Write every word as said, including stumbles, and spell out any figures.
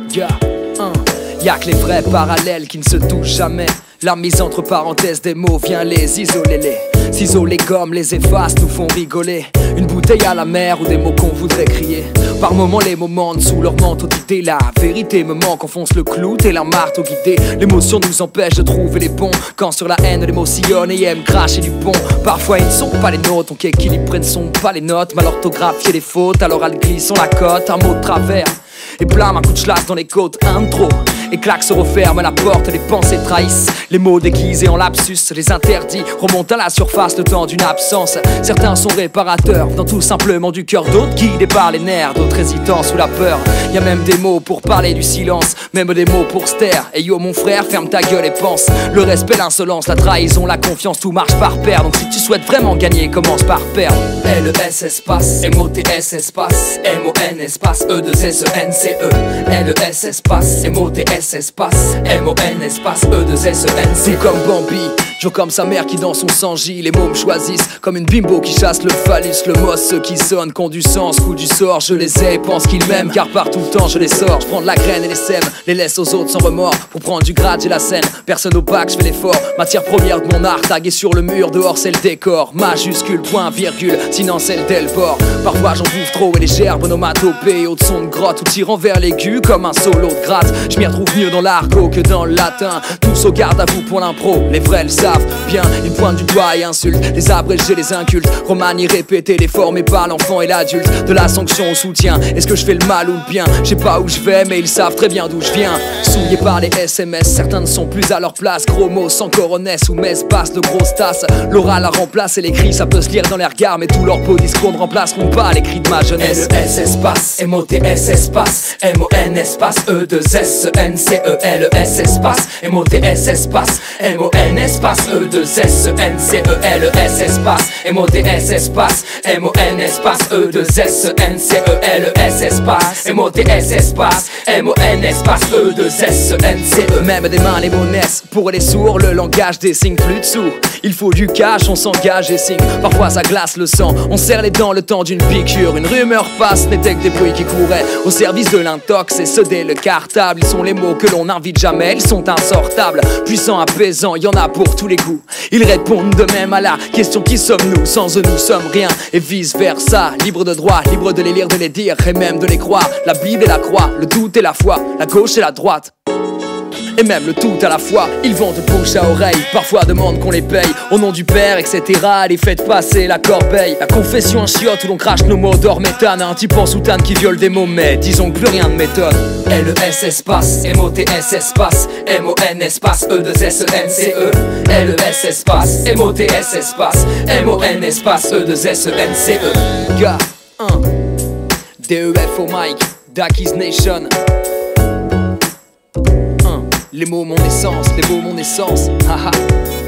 Gars, hein. Y'a que les vrais parallèles qui ne se touchent jamais. La mise entre parenthèses des mots vient les isoler, les ciseaux, les gommes, les effaces nous font rigoler. Une bouteille à la mer ou des mots qu'on voudrait crier. Par moments les moments sous leur manteau d'idées. La vérité me manque, enfonce le clou, t'es la marteau guidée. L'émotion nous empêche de trouver les bons. Quand sur la haine les mots sillonnent et aiment cracher du pont. Parfois ils ne sont pas les nôtres, donc équilibre ne sont pas les notes. Mal orthographié les fautes, alors elles glissent, on la cote. Un mot de travers et blâme un coup de schlass dans les côtes, un de trop. Et claque se referme à la porte, les pensées trahissent. Les mots déguisés en lapsus, les interdits remontent à la surface le temps d'une absence. Certains sont réparateurs, dans tout simplement du cœur. D'autres guidés par les nerfs, d'autres hésitants sous la peur. Y'a même des mots pour parler du silence, même des mots pour se taire. Et yo mon frère, ferme ta gueule et pense. Le respect, l'insolence, la trahison, la confiance, tout marche par paire. Donc si tu souhaites vraiment gagner, commence par perdre. L E S espace, M O T S espace, M O N espace, E deux S E N C E. L E S espace, M O T S espace, M O N espace, E deux S E N C E. Comme Bambi, Joe comme sa mère qui dans son sang gît. Les mots me choisissent comme une bimbo qui chasse le phallus. Le mot ceux qui sonnent, qu'ont du sens, coup du sort. Je les ai, pense qu'ils m'aiment car par tout le temps je les sors. Je prends de la graine et les sème, les laisse aux autres sans remords. Pour prendre du grade j'ai la scène, personne au bac, je fais l'effort. Matière première de mon art, tagué sur le mur, dehors c'est le décor. Majuscule, point, virgule, sinon c'est le delport. Parfois j'en bouffe trop et les gerbes onomatopées. Au son de grotte ou tirant vers l'aigu comme un solo de gratte. Je m'y retrouve mieux dans l'argot que dans le latin. Tous au garde à vous pour l'impro, les vrais le savent bien. Ils pointent du doigt et insultent, les abrégés, les incultes. Remanier, répéter, les formés par l'enfant et l'adulte. De la sanction au soutien, est-ce que je fais le mal ou le bien? Je sais pas où je vais mais ils savent très bien d'où je viens. Souillés par les S M S, certains ne sont plus à leur place. Gros mots sans coronesse ou messe basse de grosses tasses. L'oral la remplace et les cris ça peut se lire dans les regards. Mais tous leurs beaux discours ne remplaceront pas les cris de ma jeunesse. L E S espace, M O T S espace, M O N espace, E deux S E N C E. L E S espace, M O T S espace, M O N espace, E deux S E N C E. L E S espace, M O T S espace, M O N espace, E deux S E N C E. L E S espace, M O T S espace, M O N espace, E deux S E N C E. Même des mains les mots naissent, pour les sourds le langage des signes plus dessous. Il faut du cash, on s'engage et signe. Parfois ça glace le sang, on serre les dents le temps d'une piqûre. Une rumeur passe, n'était que des bruits qui couraient au service de l'intox et céder le cartable. Ils sont les mots que l'on n'invite jamais, ils sont insortables. Puissants, apaisants, y en a pour tous les goûts. Ils répondent de même à la question qui sommes-nous? Sans eux nous sommes rien et vice versa. Libre de droit, libre de les lire, de les dire et même de les croire. La Bible et la croix, le doute et la foi, la gauche et la droite. Et même le tout à la fois, ils vont de bouche à oreille. Parfois demandent qu'on les paye au nom du père, et cetera. Les faites passer la corbeille, la confession un chiotte où l'on crache nos mots d'or méthane. Un type en soutane qui viole des mots mais disons que plus rien ne m'étonne. L E S espace, M O T S espace, M O N espace, E deux S E N C E. L E S espace, M O T S espace, M O N espace, E deux S E N C E. Gars, un D E F au mic, Daki's Nation. Les mots mon essence, les mots mon essence, haha.